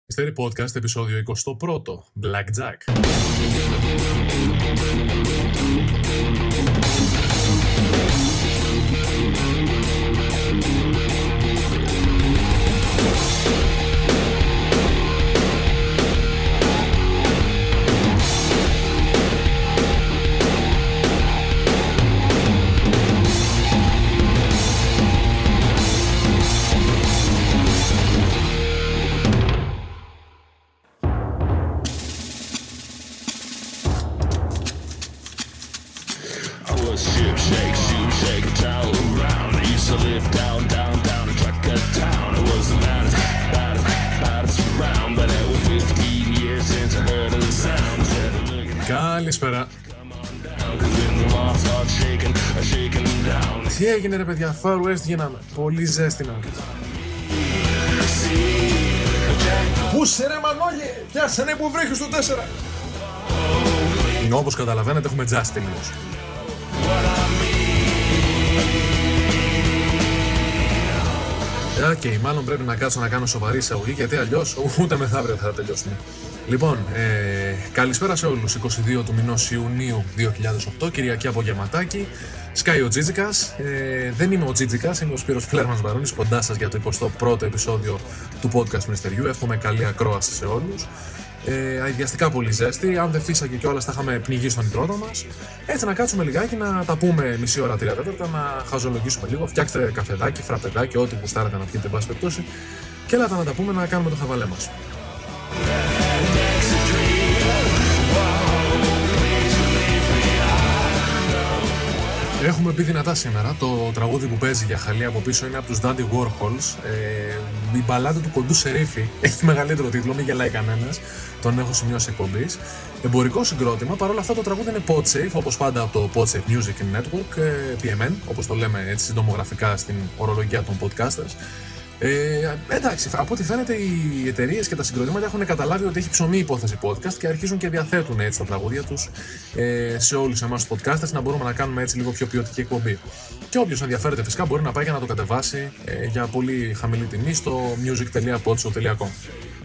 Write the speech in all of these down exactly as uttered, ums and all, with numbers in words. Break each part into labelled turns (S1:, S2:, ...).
S1: Mystery Podcast, επεισόδιο είκοσι ένα, Blackjack. Καλησπέρα. Τι έγινε ρε παιδιά, Far West γίναμε. Πολύ ζέστηνα. Πού σε ρε Μανώλη, πιάσανε που βρέχει στο τέσσερα. Όπως καταλαβαίνετε έχουμε τζάσει τελείως. Οκ, okay, μάλλον πρέπει να κάτσω να κάνω σοβαρή εισαγωγή, γιατί αλλιώς ούτε μεθαύριο θα τελειώσουμε. Λοιπόν, ε, καλησπέρα σε όλους. είκοσι δύο του μηνός Ιουνίου δύο χιλιάδες οκτώ, Κυριακή απογευματάκι. Σκάει ο Τζίτζικας. Ε, δεν είμαι ο Τζίτζικας, είμαι ο Σπύρος Φλέρμανς Βαρούνης, κοντά σας για το εικοστό πρώτο επεισόδιο του podcast Μυστηριού. Εύχομαι καλή ακρόαση σε όλους. Ε, αειδιαστικά πολύ ζέστη. Αν δεν φύσαγε κιόλας θα είχαμε πνιγεί στον υδρότα μας. Έτσι να κάτσουμε λιγάκι να τα πούμε μισή ώρα, τρία τέταρτα, να χαζολογήσουμε λίγο. Φτιάξτε καφεδάκι, φραπεδάκι, ό,τι γουστάρετε να πιείτε, εν πάση περιπτώσει. Και έλατε να τα πούμε, να κάνουμε το χαβαλέ μας. Έχουμε πει δυνατά σήμερα. Το τραγούδι που παίζει για χαλή από πίσω είναι από τους Dandy Warhols. Ε, η μπαλάντα του κοντού Σερίφη έχει μεγαλύτερο τίτλο, μην γελάει κανένας. Τον έχω σημειώσει εκπομπής. Εμπορικό συγκρότημα. Παρ' όλα αυτά το τραγούδι είναι Podsafe, όπως πάντα από το Podsafe Music Network, πι εμ εν, όπως το λέμε έτσι συντομογραφικά στην ορολογία των podcasters. Ε, εντάξει, από ό,τι φαίνεται οι εταιρείες και τα συγκροτήματα έχουν καταλάβει ότι έχει ψωμί υπόθεση podcast και αρχίζουν και διαθέτουν έτσι τα τραγούδια τους ε, σε όλους εμάς τους podcasters, να μπορούμε να κάνουμε έτσι λίγο πιο ποιοτική εκπομπή. Και όποιος ενδιαφέρεται φυσικά μπορεί να πάει και να το κατεβάσει ε, για πολύ χαμηλή τιμή στο music τελεία podshow τελεία com.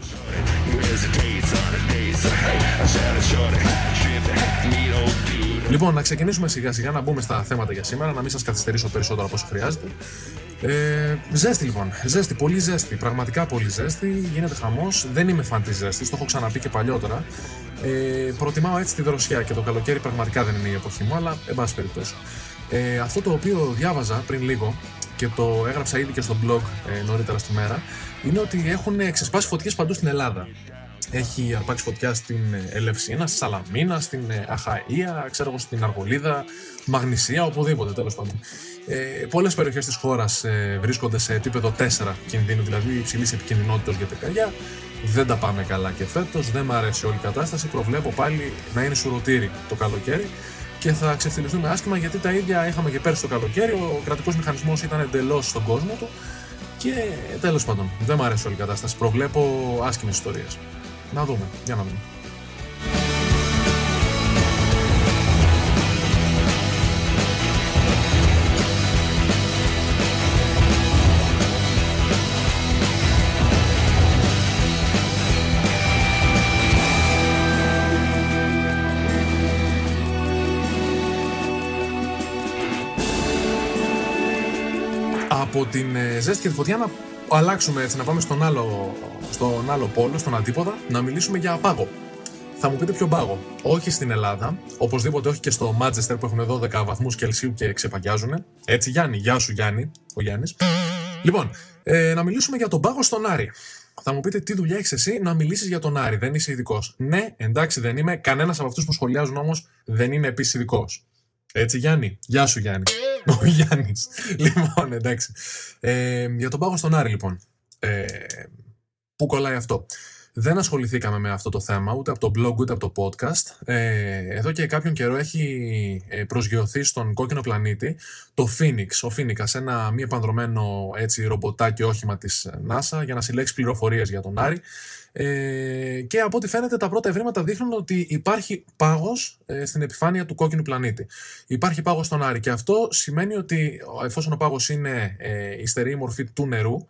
S1: Λοιπόν, να ξεκινήσουμε σιγά σιγά, να μπούμε στα θέματα για σήμερα, να μην σας καθυστερήσω περισσότερο από όσο χρειάζεται. Ε, ζέστη λοιπόν, ζέστη, πολύ ζέστη, πραγματικά πολύ ζέστη, γίνεται χαμός. Δεν είμαι φαν της ζέστης, το έχω ξαναπεί και παλιότερα. Ε, προτιμάω έτσι τη δροσιά και το καλοκαίρι πραγματικά δεν είναι η εποχή μου, αλλά εν πάση περιπτώσει. Ε, αυτό το οποίο διάβαζα πριν λίγο και το έγραψα ήδη και στο blog ε, νωρίτερα στη μέρα, είναι ότι έχουν ξεσπάσει φωτιές παντού στην Ελλάδα. Έχει αρπάξει φωτιά στην Ελευσίνα, στη Σαλαμίνα, στην Αχαΐα, ξέρω εγώ, στην Αργολίδα, Μαγνησία, οπουδήποτε τέλος πάντων. Ε, πολλές περιοχές της χώρας ε, βρίσκονται σε επίπεδο τέσσερα κινδύνου, δηλαδή υψηλής επικινδυνότητας για πυρκαγιά. Δεν τα πάμε καλά και φέτος, δεν μου αρέσει όλη η κατάσταση. Προβλέπω πάλι να είναι σουρωτήρι το καλοκαίρι και θα ξεφτυλιστούμε άσχημα, γιατί τα ίδια είχαμε και πέρσι το καλοκαίρι. Ο κρατικός μηχανισμός ήταν εντελώς στον κόσμο του και τέλος πάντων, δεν μου αρέσει όλη η κατάσταση. Προβλέπω άσχημες ιστορίες. Να δούμε, για να δούμε. Από την ε, ζέστη και τη φωτιά να αλλάξουμε έτσι, να πάμε στον άλλο, στον άλλο πόλο, στον αντίποδα, να μιλήσουμε για πάγο. Θα μου πείτε ποιο πάγο? Όχι στην Ελλάδα, οπωσδήποτε όχι και στο Μάντσεστερ που έχουν δώδεκα βαθμούς Κελσίου και ξεπαγιάζουν. Έτσι Γιάννη, γεια σου Γιάννη, ο Γιάννης. Λοιπόν, ε, να μιλήσουμε για τον πάγο στον Άρη. Θα μου πείτε τι δουλειά έχεις εσύ να μιλήσεις για τον Άρη, δεν είσαι ειδικός? Ναι, εντάξει δεν είμαι, κανένας από αυτούς που σχολιάζουν όμως δεν είναι επίσης ειδικός. Έτσι Γιάννη, γεια σου Γιάννη. Ο Γιάννης. Λοιπόν, εντάξει. Ε, για τον πάγο στον Άρη, λοιπόν. Ε, πού κολλάει αυτό? Δεν ασχοληθήκαμε με αυτό το θέμα, ούτε από το blog, ούτε από το podcast. Ε, εδώ και κάποιον καιρό έχει προσγειωθεί στον κόκκινο πλανήτη το Phoenix, ο Phoenix, ένα μη επανδρωμένο έτσι, ρομποτάκι όχημα της NASA για να συλλέξει πληροφορίες για τον Άρη. Ε, και από ό,τι φαίνεται τα πρώτα ευρήματα δείχνουν ότι υπάρχει πάγος ε, στην επιφάνεια του κόκκινου πλανήτη. Υπάρχει πάγος στον Άρη και αυτό σημαίνει ότι εφόσον ο πάγος είναι ε, η στερεή μορφή του νερού,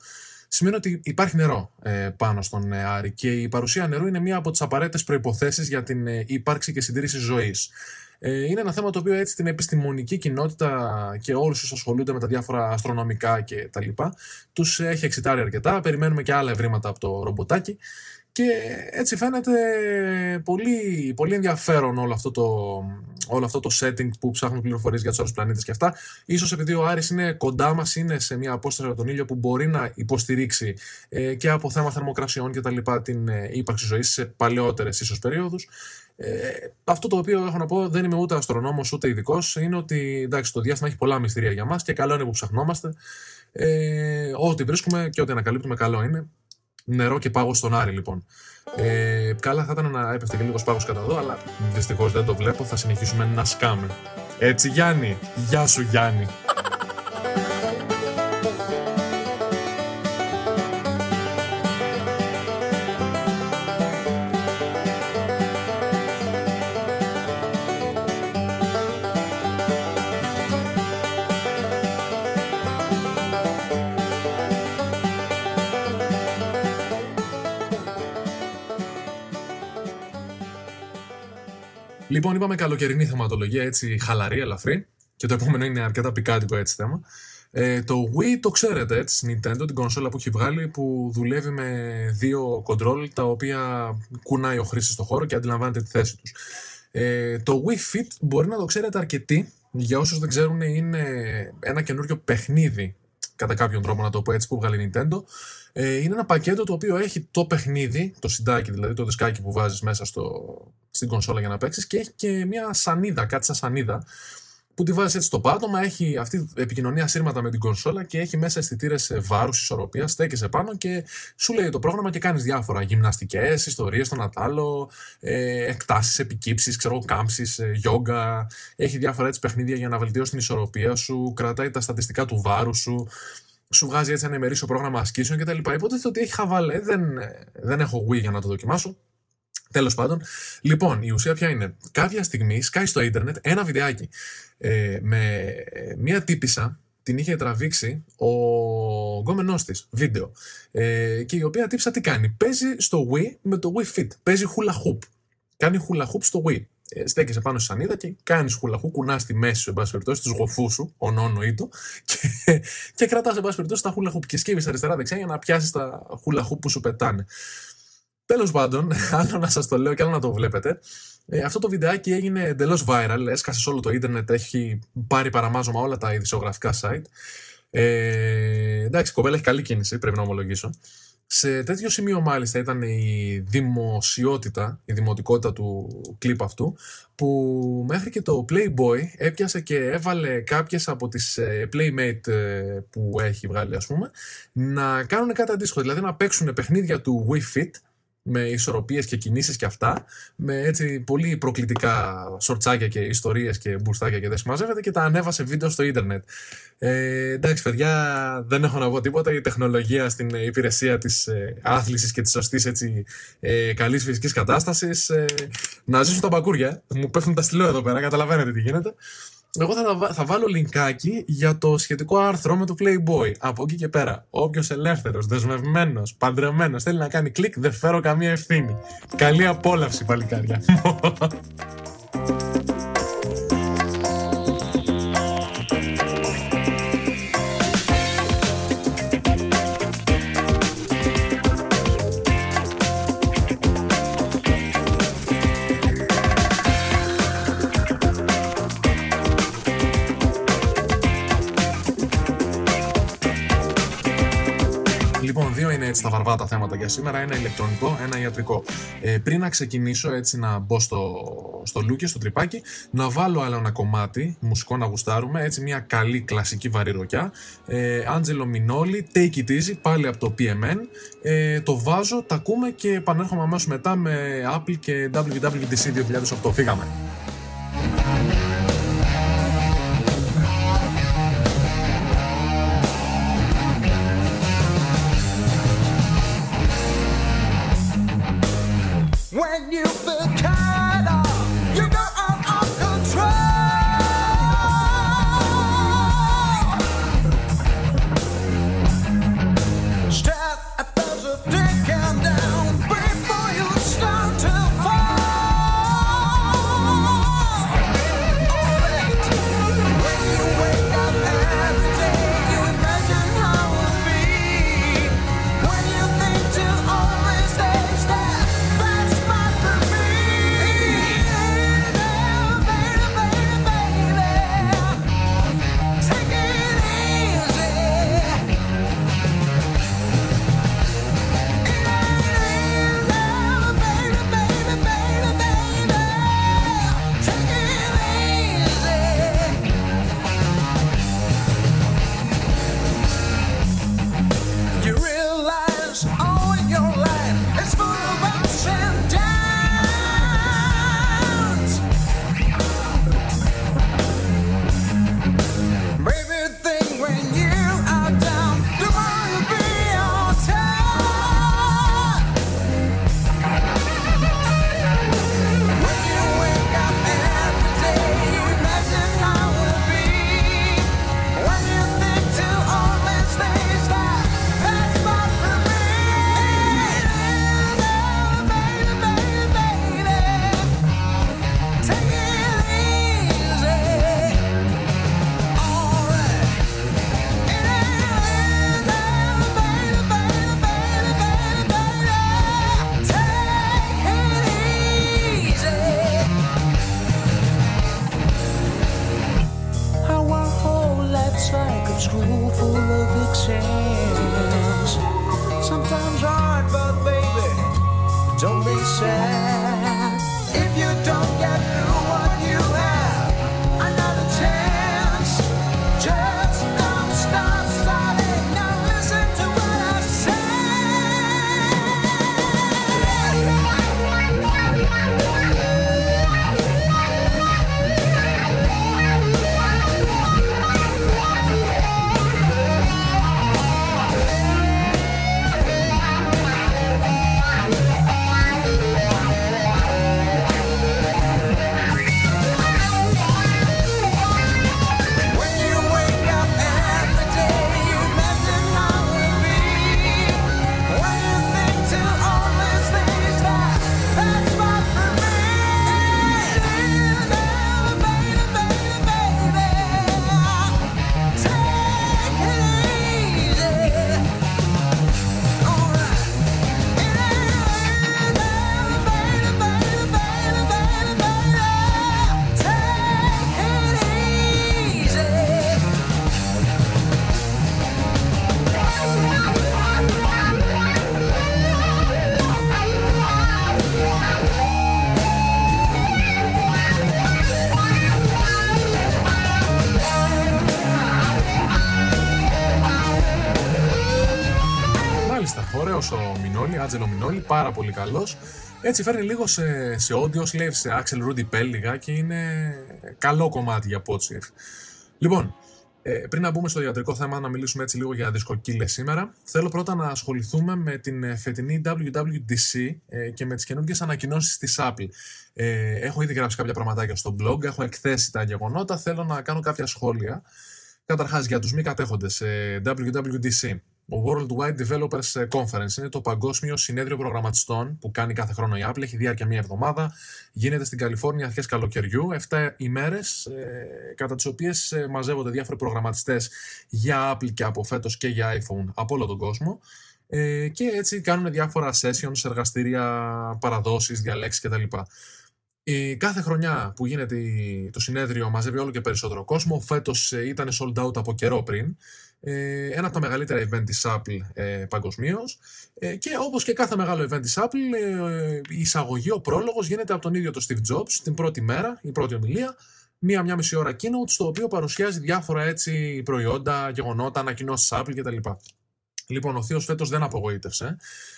S1: σημαίνει ότι υπάρχει νερό ε, πάνω στον ε, Άρη και η παρουσία νερού είναι μία από τις απαραίτητες προϋποθέσεις για την ε, ύπαρξη και συντήρηση ζωής. Ε, είναι ένα θέμα το οποίο έτσι την επιστημονική κοινότητα και όλους όσους ασχολούνται με τα διάφορα αστρονομικά και τα λοιπά τους έχει εξητάρει αρκετά. Περιμένουμε και άλλα ευρήματα από το ρομποτάκι. Και έτσι φαίνεται πολύ, πολύ ενδιαφέρον όλο αυτό, το, όλο αυτό το setting που ψάχνουν πληροφορίες για τους άλλους πλανήτες και αυτά. Ίσως επειδή ο Άρης είναι κοντά μας, είναι σε μια απόσταση από τον ήλιο που μπορεί να υποστηρίξει ε, και από θέμα θερμοκρασιών και τα λοιπά την ε, ύπαρξη ζωής σε παλαιότερες ίσως περίοδους. Ε, αυτό το οποίο έχω να πω, δεν είμαι ούτε αστρονόμος ούτε ειδικός, είναι ότι εντάξει, το διάστημα έχει πολλά μυστήρια για μας και καλό είναι που ψαχνόμαστε. Ε, ό,τι βρίσκουμε και ό,τι ανακαλύπτουμε καλό είναι. Νερό και πάγος στον Άρη, λοιπόν. Ε, καλά θα ήταν να έπεφτε και λίγος πάγος κατά εδώ, αλλά δυστυχώς δεν το βλέπω. Θα συνεχίσουμε να σκάμε. Έτσι, Γιάννη. Γεια σου, Γιάννη. Λοιπόν, είπαμε καλοκαιρινή θεματολογία, έτσι χαλαρή, ελαφρύ. Και το επόμενο είναι αρκετά πικάντικο έτσι θέμα. Ε, το Wii το ξέρετε, έτσι, Nintendo, την κονσόλα που έχει βγάλει, που δουλεύει με δύο control τα οποία κουνάει ο χρήστης στο χώρο και αντιλαμβάνεται τη θέση τους. Ε, το Wii Fit μπορεί να το ξέρετε αρκετοί. Για όσους δεν ξέρουν, είναι ένα καινούριο παιχνίδι, κατά κάποιον τρόπο να το πω έτσι, που βγάλει η Nintendo. Ε, είναι ένα πακέτο το οποίο έχει το παιχνίδι, το συντάκι δηλαδή, το δισκάκι που βάζεις μέσα στο, στην κονσόλα για να παίξεις, και έχει και μια σανίδα, κάτι σαν σανίδα, που τη βάζεις έτσι στο πάτωμα, έχει αυτή επικοινωνία σύρματα με την κονσόλα και έχει μέσα αισθητήρες βάρους, ισορροπίας, στέκεσαι πάνω και σου λέει το πρόγραμμα και κάνεις διάφορα γυμναστικές, ιστορίες στον ατάλο, ε, εκτάσεις, επικύψεις, ξέρω, κάμψεις, ε, γιόγκα, έχει διάφορα έτσι παιχνίδια για να βελτιώσει την ισορροπία σου, κρατάει τα στατιστικά του βάρου σου, σου βγάζει έτσι ένα ημερήσιο πρόγραμμα ασκήσεων κτλ. Υποτίθεται ότι έχει χαβαλέ, δεν, δεν έχω Wii για να το δοκιμάσω. Τέλος πάντων, λοιπόν, η ουσία ποια είναι? Κάποια στιγμή σκάει στο ίντερνετ ένα βιντεάκι ε, με μία τύπισσα, την είχε τραβήξει ο γκόμενός της βίντεο. Ε, και η οποία τύπισσα τι κάνει? Παίζει στο Wii με το Wii Fit. Παίζει hula hoop. Κάνει hula hoop στο Wii. Ε, στέκεσαι πάνω στη σανίδα και κάνεις hula hoop, κουνάς στη μέση σου, εν πάση περιπτώσει, τους γοφούς σου, ο νόνο ήτο, και, και κρατάς, εν πάση περιπτώσει, τα hula hoop και σκύβεις αριστερά-δεξιά για να πιάσεις τα hula hoop που σου πετάνε. Τέλος πάντων, άλλο να σας το λέω και άλλο να το βλέπετε, ε, αυτό το βιντεάκι έγινε εντελώς viral, έσκασε σε όλο το ίντερνετ, έχει πάρει παραμάζωμα όλα τα ειδησιογραφικά site. Ε, εντάξει, η κοπέλα έχει καλή κίνηση, πρέπει να ομολογήσω. Σε τέτοιο σημείο μάλιστα ήταν η δημοσιότητα, η δημοτικότητα του κλιπ αυτού, που μέχρι και το Playboy έπιασε και έβαλε κάποιες από τις Playmate που έχει βγάλει, ας πούμε, να κάνουν κάτι αντίστοιχο, δηλαδή να παίξουν παιχνίδια του Wii Fit, με ισορροπίες και κινήσεις και αυτά, με έτσι πολύ προκλητικά σορτσάκια και ιστορίες και μπουρστάκια και δεν συμμαζεύεται, και τα ανέβασε βίντεο στο ίντερνετ. Ε, εντάξει παιδιά, δεν έχω να πω τίποτα. Η τεχνολογία στην υπηρεσία της ε, άθλησης και της σωστής έτσι, ε, καλής φυσικής κατάστασης, ε, να ζήσουν τα μπακούρια. Μου πέφτουν τα στυλό εδώ πέρα, καταλαβαίνετε τι γίνεται. Εγώ θα, θα βάλω λινκάκι για το σχετικό άρθρο με το Playboy. Από εκεί και πέρα, όποιος ελεύθερος, δεσμευμένος, παντρεμένος θέλει να κάνει κλικ, δεν φέρω καμία ευθύνη. Καλή απόλαυση, παλικάρια. Λοιπόν, δύο είναι έτσι τα βαρβάτα θέματα για σήμερα. Ένα ηλεκτρονικό, ένα ιατρικό. Ε, πριν να ξεκινήσω έτσι να μπω στο, στο λούκι, στο τρυπάκι, να βάλω άλλο ένα κομμάτι μουσικό να γουστάρουμε. Έτσι μια καλή κλασική βαρυροκιά. Ε, Angelo Minoli, Take It Easy, πάλι από το πι εμ εν. Ε, το βάζω, τα ακούμε και επανέρχομαι αμέσως μετά με Apple και ντάμπλιου ντάμπλιου ντι σι δύο χιλιάδες οκτώ. Φύγαμε.
S2: When you feel kind of, you go out of control. Stay Don't be sad if you don't get through what you have. Another chance. Just don't stop starting. Now listen to what I say. When you wake up every day, you imagine how it will be. When you think to all these things that that's not for me. Baby, baby, baby, take it easy. All right. Baby, baby, baby, baby, baby, take it easy.
S1: Μάλιστα, ωραίος ο Μινόλι, Άντζελο Μινόλι, πάρα πολύ καλός. Έτσι φέρνει λίγο σε, σε audio slave, σε Axel Rudy Pell λιγάκι, είναι καλό κομμάτι για Podshift. Λοιπόν, ε, πριν να μπούμε στο ιατρικό θέμα, να μιλήσουμε έτσι λίγο για δισκοκύλες σήμερα, θέλω πρώτα να ασχοληθούμε με την φετινή ντάμπλιου ντάμπλιου ντι σι ε, και με τις καινούργιες ανακοινώσεις της Apple. Ε, έχω ήδη γράψει κάποια πραγματάκια στο blog, έχω εκθέσει τα γεγονότα, θέλω να κάνω κάποια σχόλια. Καταρχάς, για τους μη κατέχοντες, ε, ντάμπλιου ντάμπλιου ντι σι. Ο Worldwide Developers Conference είναι το παγκόσμιο συνέδριο προγραμματιστών που κάνει κάθε χρόνο η Apple. Έχει διάρκεια μία εβδομάδα. Γίνεται στην Καλιφόρνια αρχές καλοκαιριού. Εφτά ημέρες, ε, κατά τις οποίες ε, μαζεύονται διάφοροι προγραμματιστές για Apple και από φέτος και για iPhone από όλο τον κόσμο. Ε, και έτσι κάνουν διάφορα sessions, εργαστήρια, παραδόσεις, διαλέξεις κτλ. Η κάθε χρονιά που γίνεται το συνέδριο μαζεύει όλο και περισσότερο κόσμο. Φέτος ε, ήταν sold out από καιρό πριν. Ε, ένα από τα μεγαλύτερα event της Apple ε, παγκοσμίως, ε, και όπως και κάθε μεγάλο event της Apple, ε, η εισαγωγή, ο πρόλογος γίνεται από τον ίδιο τον Steve Jobs την πρώτη μέρα, η πρώτη ομιλία, μία-μία μισή ώρα keynote, στο οποίο παρουσιάζει διάφορα έτσι προϊόντα, γεγονότα, ανακοινώσεις Apple κτλ. Λοιπόν, ο θείος φέτος δεν απογοήτευσε.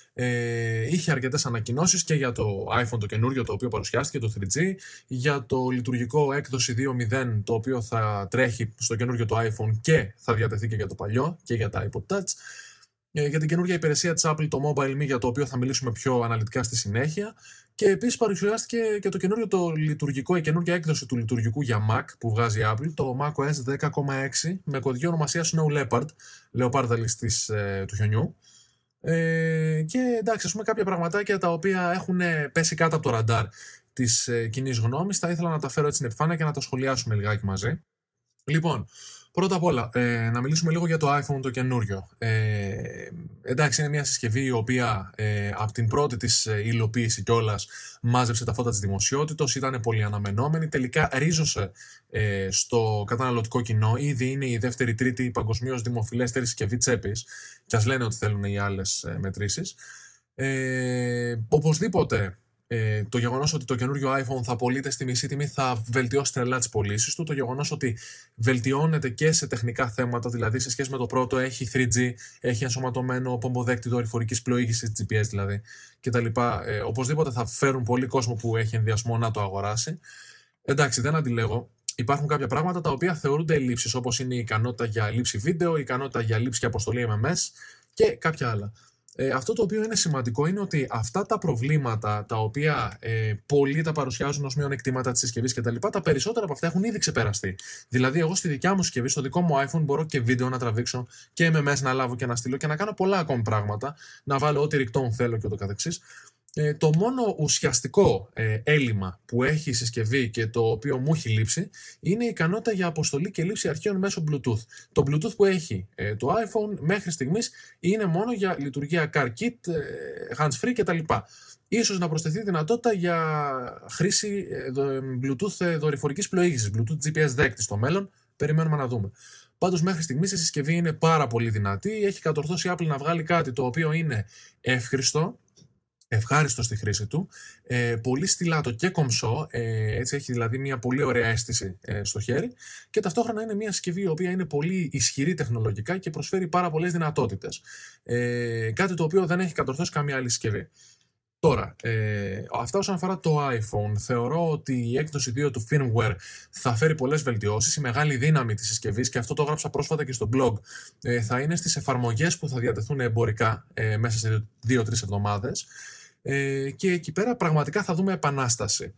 S1: Ε, είχε αρκετές ανακοινώσεις και για το iPhone το καινούριο, το οποίο παρουσιάστηκε, το θρι τζι, για το λειτουργικό έκδοση δύο κόμμα μηδέν, το οποίο θα τρέχει στο καινούριο το iPhone και θα διατεθεί και για το παλιό και για τα iPod Touch. Ε, για την καινούργια υπηρεσία της Apple, το Mobile Me, για το οποίο θα μιλήσουμε πιο αναλυτικά στη συνέχεια. Και επίσης παρουσιάστηκε και το καινούριο το λειτουργικό, η καινούργια έκδοση του λειτουργικού για Mac που βγάζει η Apple, το macOS δέκα κόμμα έξι, με κωδική ονομασία Snow Leopard, λεοπάρδαλης της, ε, του χιονιού. Ε, και εντάξει, ας πούμε κάποια πραγματάκια τα οποία έχουν πέσει κάτω από το ραντάρ της ε, κοινής γνώμης, θα ήθελα να τα φέρω έτσι στην επιφάνεια και να τα σχολιάσουμε λιγάκι μαζί. Λοιπόν, πρώτα απ' όλα, ε, να μιλήσουμε λίγο για το iPhone το καινούριο. Ε, εντάξει, είναι μια συσκευή η οποία ε, από την πρώτη της ε, υλοποίηση κιόλας μάζεψε τα φώτα της δημοσιότητος, ήταν πολύ αναμενόμενη, τελικά ρίζωσε ε, στο καταναλωτικό κοινό, ήδη είναι η δεύτερη τρίτη παγκοσμίως δημοφιλέστερη συσκευή τσέπης, κι ας λένε ότι θέλουν οι άλλες ε, μετρήσεις. Ε, οπωσδήποτε, Ε, το γεγονός ότι το καινούριο iPhone θα πωλείται στη μισή τιμή θα βελτιώσει τρελά τις πωλήσεις του. Το γεγονός ότι βελτιώνεται και σε τεχνικά θέματα, δηλαδή σε σχέση με το πρώτο έχει θρι τζι, έχει ενσωματωμένο πομποδέκτη δορυφορικής πλοήγησης, τζι πι ες δηλαδή κτλ. Ε, οπωσδήποτε θα φέρουν πολύ κόσμο που έχει ενδιασμό να το αγοράσει. Εντάξει, δεν αντιλέγω. Υπάρχουν κάποια πράγματα τα οποία θεωρούνται ελλείψεις, όπως είναι η ικανότητα για λήψη βίντεο, η ικανότητα για λήψη και αποστολή εμ εμ ες και κάποια άλλα. Ε, αυτό το οποίο είναι σημαντικό είναι ότι αυτά τα προβλήματα τα οποία ε, πολλοί τα παρουσιάζουν ως μειονεκτήματα της συσκευής κτλ., τα περισσότερα από αυτά έχουν ήδη ξεπεραστεί. Δηλαδή, εγώ στη δικιά μου συσκευή, στο δικό μου iPhone, μπορώ και βίντεο να τραβήξω και εμ εμ ες να λάβω και να στείλω και να κάνω πολλά ακόμη πράγματα, να βάλω ό,τι ρηκτών θέλω και ούτω καθεξής. Ε, το μόνο ουσιαστικό ε, έλλειμμα που έχει η συσκευή και το οποίο μου έχει λείψει είναι η ικανότητα για αποστολή και λήψη αρχείων μέσω Bluetooth. Το Bluetooth που έχει ε, το iPhone μέχρι στιγμής είναι μόνο για λειτουργία CarKit, ε, hands-free κτλ. Ίσως να προσθεθεί δυνατότητα για χρήση ε, Bluetooth ε, δορυφορικής πλοήγησης, Bluetooth τζι πι ες δέκτη στο μέλλον. Περιμένουμε να δούμε. Πάντως μέχρι στιγμής η συσκευή είναι πάρα πολύ δυνατή. Έχει κατορθώσει η Apple να βγάλει κάτι το οποίο είναι εύχριστο. ευχάριστο στη χρήση του, ε, πολύ στιλάτο και κομψό, ε, έτσι έχει δηλαδή μια πολύ ωραία αίσθηση ε, στο χέρι και ταυτόχρονα είναι μια συσκευή η οποία είναι πολύ ισχυρή τεχνολογικά και προσφέρει πάρα πολλές δυνατότητες. Ε, κάτι το οποίο δεν έχει κατορθώσει καμία άλλη συσκευή. Τώρα, ε, αυτά όσον αφορά το iPhone, θεωρώ ότι η έκδοση δύο του firmware θα φέρει πολλές βελτιώσεις. Η μεγάλη δύναμη της συσκευής, και αυτό το έγραψα πρόσφατα και στο blog, ε, θα είναι στις εφαρμογές που θα διατεθούν εμπορικά ε, μέσα σε δύο τρεις εβδομάδες. Ε, και εκεί πέρα πραγματικά θα δούμε επανάσταση.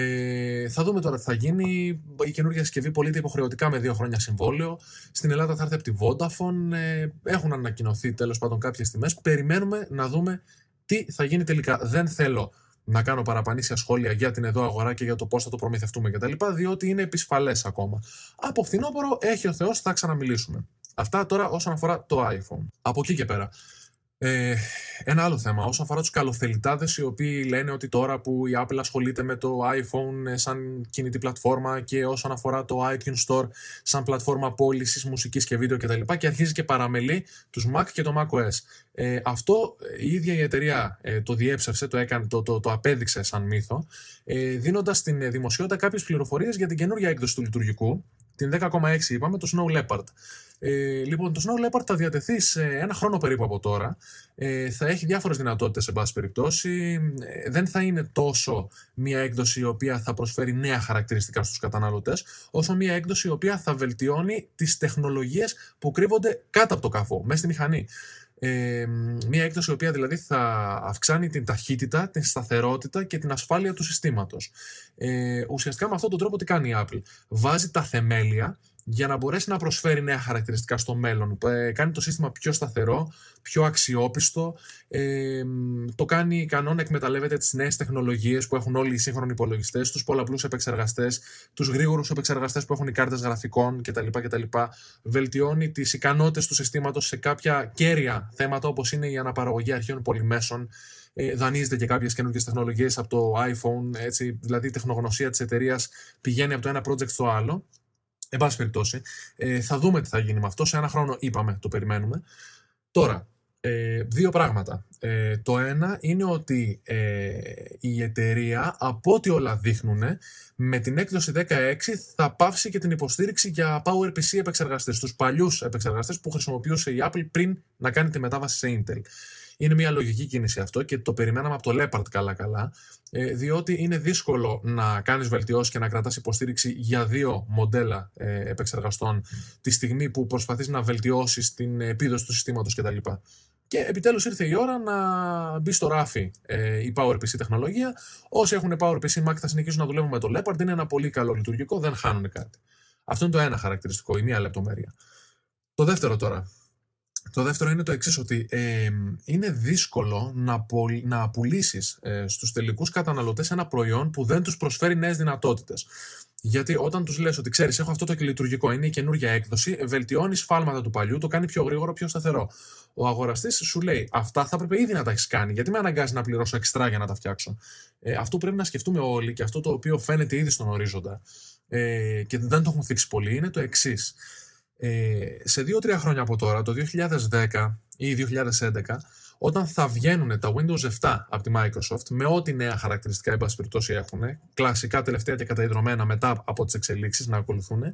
S1: Ε, θα δούμε τώρα τι θα γίνει. Η καινούργια συσκευή πωλείται υποχρεωτικά με δύο χρόνια συμβόλαιο. Στην Ελλάδα θα έρθει από τη Vodafone. Ε, έχουν ανακοινωθεί τέλος πάντων κάποιες τιμές. Περιμένουμε να δούμε τι θα γίνει τελικά. Δεν θέλω να κάνω παραπανήσια σχόλια για την εδώ αγορά και για το πώς θα το προμηθευτούμε κτλ. Διότι είναι επισφαλές ακόμα. Από φθινόπωρο έχει ο Θεός, θα ξαναμιλήσουμε. Αυτά τώρα όσον αφορά το iPhone. Από εκεί και πέρα. Ε, ένα άλλο θέμα, όσον αφορά τους καλοθελητάδες οι οποίοι λένε ότι τώρα που η Apple ασχολείται με το iPhone σαν κινητή πλατφόρμα και όσον αφορά το iTunes Store σαν πλατφόρμα πώλησης μουσικής και βίντεο κτλ. Και, και αρχίζει και παραμελεί τους Mac και το macOS. Ε, αυτό η ίδια η εταιρεία ε, το διέψευσε, το, έκανε, το, το, το απέδειξε σαν μύθο, ε, δίνοντας στην δημοσιότητα κάποιες πληροφορίες για την καινούργια έκδοση του λειτουργικού, την δέκα κόμμα έξι είπαμε, το Snow Leopard. Ε, λοιπόν, το Snow Leopard θα διατεθεί σε ένα χρόνο περίπου από τώρα. Ε, θα έχει διάφορες δυνατότητες, σε πάση περιπτώσει. Ε, δεν θα είναι τόσο μια έκδοση η οποία θα προσφέρει νέα χαρακτηριστικά στους καταναλωτές, όσο μια έκδοση η οποία θα βελτιώνει τις τεχνολογίες που κρύβονται κάτω από το καφό, μέσα στη μηχανή. Ε, μια έκδοση η οποία δηλαδή θα αυξάνει την ταχύτητα, την σταθερότητα και την ασφάλεια του συστήματος. Ε, ουσιαστικά με αυτόν τον τρόπο τι κάνει η Apple? Βάζει τα θεμέλια για να μπορέσει να προσφέρει νέα χαρακτηριστικά στο μέλλον. Ε, κάνει το σύστημα πιο σταθερό, πιο αξιόπιστο, ε, το κάνει ικανό να εκμεταλλεύεται τις νέες τεχνολογίες που έχουν όλοι οι σύγχρονοι υπολογιστές, τους πολλαπλούς επεξεργαστές, τους γρήγορους επεξεργαστές που έχουν οι κάρτες γραφικών κτλ. κτλ. Βελτιώνει τις ικανότητες του συστήματος σε κάποια κέρια θέματα όπως είναι η αναπαραγωγή αρχείων πολυμέσων. Ε, δανείζεται και κάποιες καινούργιες τεχνολογίες από το iPhone, έτσι, δηλαδή η τεχνογνωσία της εταιρείας πηγαίνει από το ένα project στο άλλο. Εν πάση περιπτώσει, ε, θα δούμε τι θα γίνει με αυτό. Σε ένα χρόνο είπαμε, το περιμένουμε. Τώρα, ε, δύο πράγματα. Ε, το ένα είναι ότι ε, η εταιρεία, από ό,τι όλα δείχνουν, με την έκδοση δεκαέξι θα πάυσει και την υποστήριξη για PowerPC επεξεργαστές, τους παλιούς επεξεργαστές που χρησιμοποιούσε η Apple πριν να κάνει τη μετάβαση σε Intel. Είναι μια λογική κίνηση αυτό και το περιμέναμε από το Leopard καλά-καλά, διότι είναι δύσκολο να κάνεις βελτιώσεις και να κρατάς υποστήριξη για δύο μοντέλα επεξεργαστών τη στιγμή που προσπαθείς να βελτιώσεις την επίδοση του συστήματος κτλ. Και επιτέλους ήρθε η ώρα να μπει στο ράφι η PowerPC τεχνολογία. Όσοι έχουν PowerPC Mac θα συνεχίσουν να δουλεύουν με το Leopard. Είναι ένα πολύ καλό λειτουργικό, δεν χάνουν κάτι. Αυτό είναι το ένα χαρακτηριστικό, η μία λεπτομέρεια. Το δεύτερο τώρα. Το δεύτερο είναι το εξής, ότι ε, είναι δύσκολο να, πουλ, να πουλήσεις ε, στους τελικούς καταναλωτές ένα προϊόν που δεν τους προσφέρει νέες δυνατότητες. Γιατί όταν τους λες ότι ξέρεις, έχω αυτό το λειτουργικό, είναι η καινούργια έκδοση, βελτιώνει σφάλματα του παλιού, το κάνει πιο γρήγορο, πιο σταθερό. Ο αγοραστής σου λέει, αυτά θα πρέπει ήδη να τα έχεις κάνει. Γιατί με αναγκάζει να πληρώσω εξτρά για να τα φτιάξω? Ε, αυτό πρέπει να σκεφτούμε όλοι και αυτό το οποίο φαίνεται ήδη στον ορίζοντα ε, και δεν το έχουν θίξει πολύ είναι το εξής. Ε, σε δύο τρία χρόνια από τώρα, το δύο χιλιάδες δέκα ή δύο χιλιάδες έντεκα, όταν θα βγαίνουν τα Windows επτά από τη Microsoft με ό,τι νέα χαρακτηριστικά εν πάση περιπτώσει έχουν, κλασικά τελευταία και καταϊδρωμένα μετά από τις εξελίξεις να ακολουθούν,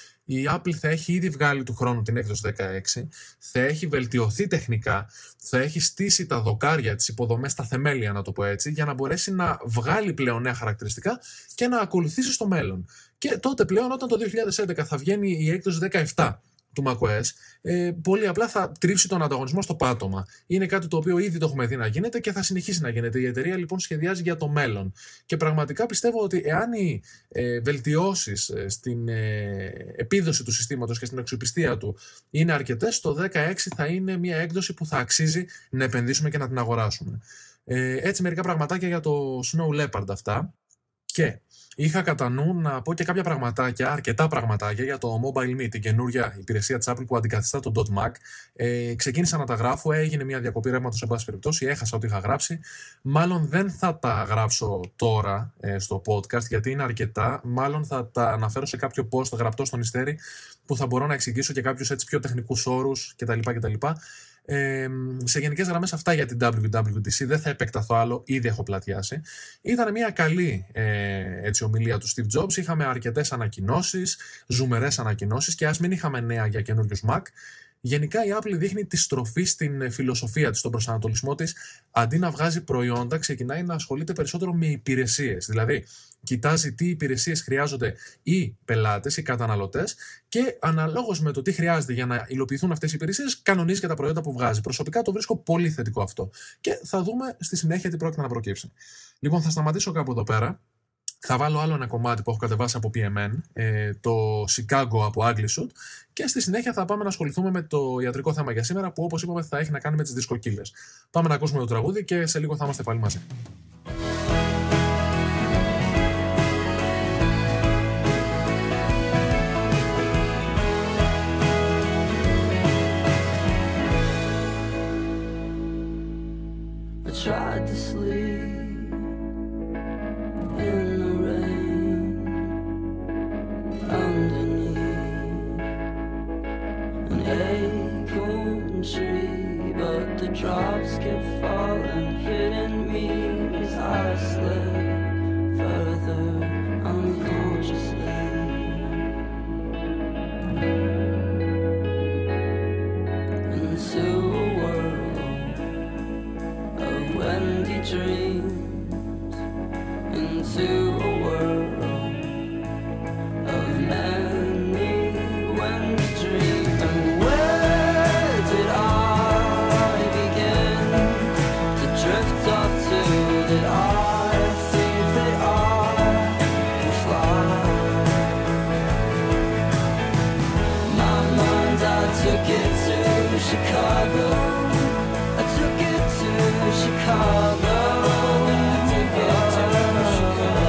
S1: η Apple θα έχει ήδη βγάλει του χρόνου την έκδοση δεκαέξι, θα έχει βελτιωθεί τεχνικά, θα έχει στήσει τα δοκάρια, τις υποδομές, τα θεμέλια να το πω έτσι, για να μπορέσει να βγάλει πλέον νέα χαρακτηριστικά και να ακολουθήσει στο μέλλον. Και τότε πλέον όταν το δύο χιλιάδες έντεκα θα βγαίνει η έκδοση δεκαεπτά του macOS, ε, πολύ απλά θα τρίψει τον ανταγωνισμό στο πάτωμα. Είναι κάτι το οποίο ήδη το έχουμε δει να γίνεται και θα συνεχίσει να γίνεται. Η εταιρεία λοιπόν σχεδιάζει για το μέλλον. Και πραγματικά πιστεύω ότι εάν οι ε, βελτιώσεις ε, στην ε, επίδοση του συστήματος και στην αξιοπιστία του είναι αρκετές, το δεκαέξι θα είναι μια έκδοση που θα αξίζει να επενδύσουμε και να την αγοράσουμε. Ε, έτσι μερικά πραγματάκια για το Snow Leopard αυτά. Και είχα κατά νου να πω και κάποια πραγματάκια, αρκετά πραγματάκια για το Mobile Me, την καινούργια υπηρεσία της Apple που αντικαθιστά το .Mac. Ε, ξεκίνησα να τα γράφω, έγινε μια διακοπή ρεύματος σε πάση περιπτώσει, έχασα ό,τι είχα γράψει. Μάλλον δεν θα τα γράψω τώρα ε, στο podcast γιατί είναι αρκετά. Μάλλον θα τα αναφέρω σε κάποιο post γραπτό στον υστέρι που θα μπορώ να εξηγήσω και κάποιους έτσι πιο τεχνικούς όρους κτλ. κτλ. Ε, σε γενικές γραμμές αυτά για την ντάμπλιου ντάμπλιου ντι σι, δεν θα επεκταθώ άλλο, ήδη έχω πλατιάσει. Ήταν μια καλή ε, έτσι, ομιλία του Steve Jobs, είχαμε αρκετές ανακοινώσεις, ζουμερές ανακοινώσεις και ας μην είχαμε νέα για καινούριους Mac. Γενικά η Apple δείχνει τη στροφή στην φιλοσοφία της, στον προσανατολισμό της. Αντί να βγάζει προϊόντα, ξεκινάει να ασχολείται περισσότερο με υπηρεσίες. Δηλαδή, κοιτάζει τι υπηρεσίες χρειάζονται οι πελάτες, οι καταναλωτές και αναλόγως με το τι χρειάζεται για να υλοποιηθούν αυτές οι υπηρεσίες, κανονίζει και τα προϊόντα που βγάζει. Προσωπικά το βρίσκω πολύ θετικό αυτό. Και θα δούμε στη συνέχεια τι πρόκειται να προκύψει. Λοιπόν, θα σταματήσω κάπου εδώ πέρα. Θα βάλω άλλο ένα κομμάτι που έχω κατεβάσει από πι εμ εν, ε, το Chicago από Aglishoot, και στη συνέχεια θα πάμε να ασχοληθούμε με το ιατρικό θέμα για σήμερα, που όπως είπαμε θα έχει να κάνει με τις δισκοκύλες. Πάμε να ακούσουμε το τραγούδι και σε λίγο θα είμαστε πάλι μαζί.
S3: Tried to sleep in the rain underneath an acorn tree, but the drops kept falling, hitting me as I slept further unconsciously. Into a world of windy dreams, into a world of many windy dreams. And where did I begin to drift off to? That I think that I can fly. My mind, I took it to Chicago. I took it to Chicago. I took it to Chicago.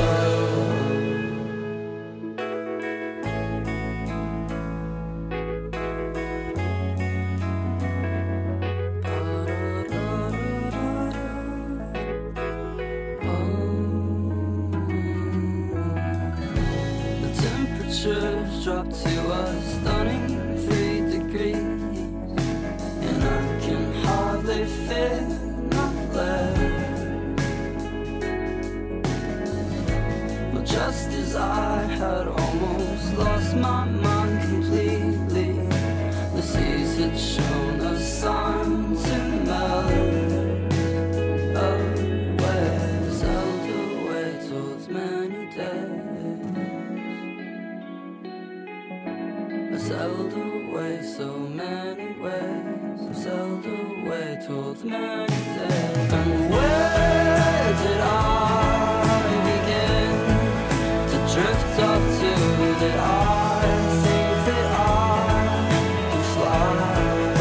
S3: The temperatures dropped to a stunning three degrees, and I can hardly fit my legs. Well, just as I had almost lost my mind completely, the seas had shown a sign to melt away, sailed away towards many days. I sailed away so many ways, I sailed away towards many days. And where did I begin to drift off to? That I think that I can fly.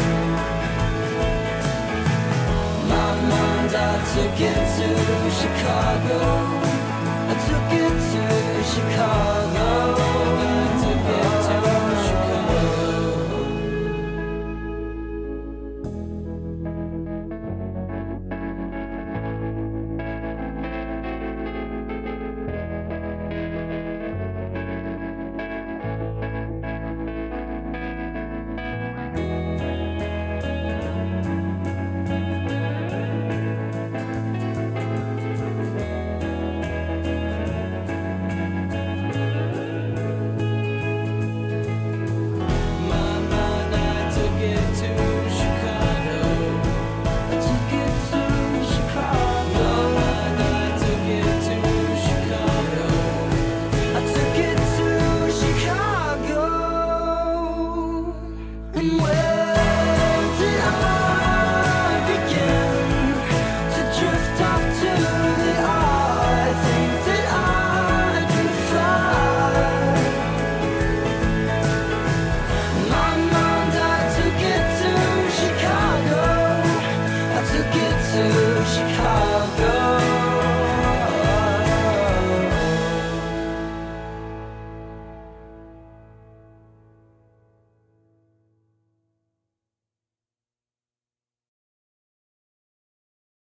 S3: My mind, I took it to Chicago. I took it to Chicago. I took it to Chicago.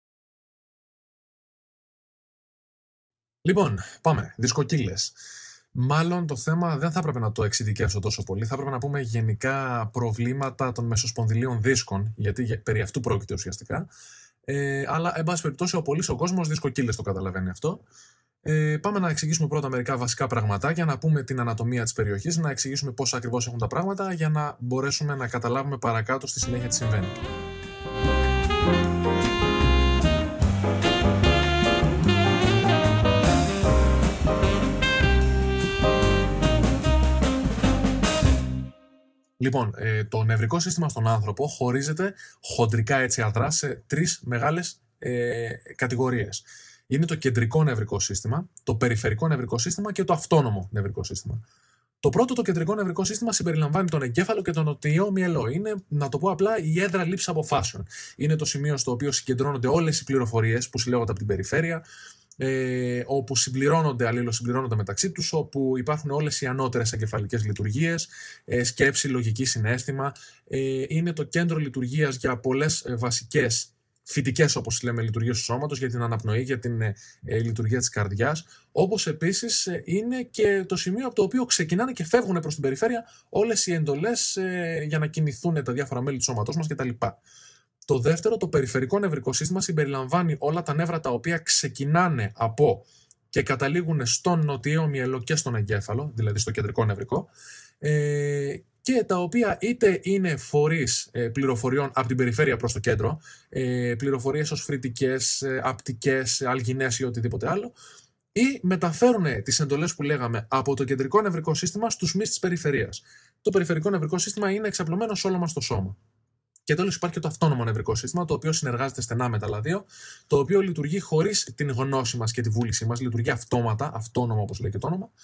S1: Λοιπόν, πάμε. Δισκοκύλες. Μάλλον το θέμα δεν θα έπρεπε να το εξειδικεύσω τόσο πολύ. Θα έπρεπε να πούμε γενικά προβλήματα των μεσοσπονδυλίων δίσκων, γιατί περί αυτού πρόκειται ουσιαστικά. Ε, αλλά, εν πάση περιπτώσει, ο πολύς ο κόσμος δισκοκύλες το καταλαβαίνει αυτό. Ε, πάμε να εξηγήσουμε πρώτα μερικά βασικά πραγματάκια, να πούμε την ανατομία της περιοχής, να εξηγήσουμε πώς ακριβώς έχουν τα πράγματα, για να μπορέσουμε να καταλάβουμε παρακάτω στη συνέχεια τι συμβαίνει. Λοιπόν, ε, το νευρικό σύστημα στον άνθρωπο χωρίζεται χοντρικά έτσι αδρά σε τρεις μεγάλες ε, κατηγορίες. Είναι το κεντρικό νευρικό σύστημα, το περιφερικό νευρικό σύστημα και το αυτόνομο νευρικό σύστημα. Το πρώτο, το κεντρικό νευρικό σύστημα, συμπεριλαμβάνει τον εγκέφαλο και τον νοτιαίο μυελό. Είναι, να το πω απλά, η έδρα λήψης αποφάσεων. Είναι το σημείο στο οποίο συγκεντρώνονται όλες οι πληροφορίες που συλλέγονται από την περιφέρεια, ε, όπου συμπληρώνονται, αλληλοσυμπληρώνονται μεταξύ τους, όπου υπάρχουν όλες οι ανώτερες εγκεφαλικές λειτουργίες, ε, σκέψη, λογική, συναίσθημα. Ε, είναι το κέντρο λειτουργίας για πολλές ε, βασικές φυτικές, όπως λέμε, λειτουργίες του σώματος, για την αναπνοή, για την ε, ε, λειτουργία της καρδιάς, όπως επίσης ε, είναι και το σημείο από το οποίο ξεκινάνε και φεύγουν προς την περιφέρεια όλες οι εντολές ε, για να κινηθούν τα διάφορα μέλη του σώματός μας κτλ. Το δεύτερο, το περιφερικό νευρικό σύστημα, συμπεριλαμβάνει όλα τα νεύρα τα οποία ξεκινάνε από και καταλήγουν στον νοτιαίο μυελό και στον εγκέφαλο, δηλαδή στο κεντρικό νευρικό, ε, και τα οποία είτε είναι φορείς ε, πληροφοριών από την περιφέρεια προς το κέντρο, ε, πληροφορίες ως φρυτικές, ε, απτικές, αλγινές ή οτιδήποτε άλλο, ή μεταφέρουν τις εντολές που λέγαμε από το κεντρικό νευρικό σύστημα στους μυς της περιφερείας. Το περιφερικό νευρικό σύστημα είναι εξαπλωμένο σε όλο μας το σώμα. Και τέλος υπάρχει και το αυτόνομο νευρικό σύστημα, το οποίο συνεργάζεται στενά με τα άλλα δύο, το οποίο λειτουργεί χωρίς την γνώση μας και τη βούλησή μας, λειτουργεί αυτόματα, αυτόνομο όπως λέει και το όνομα.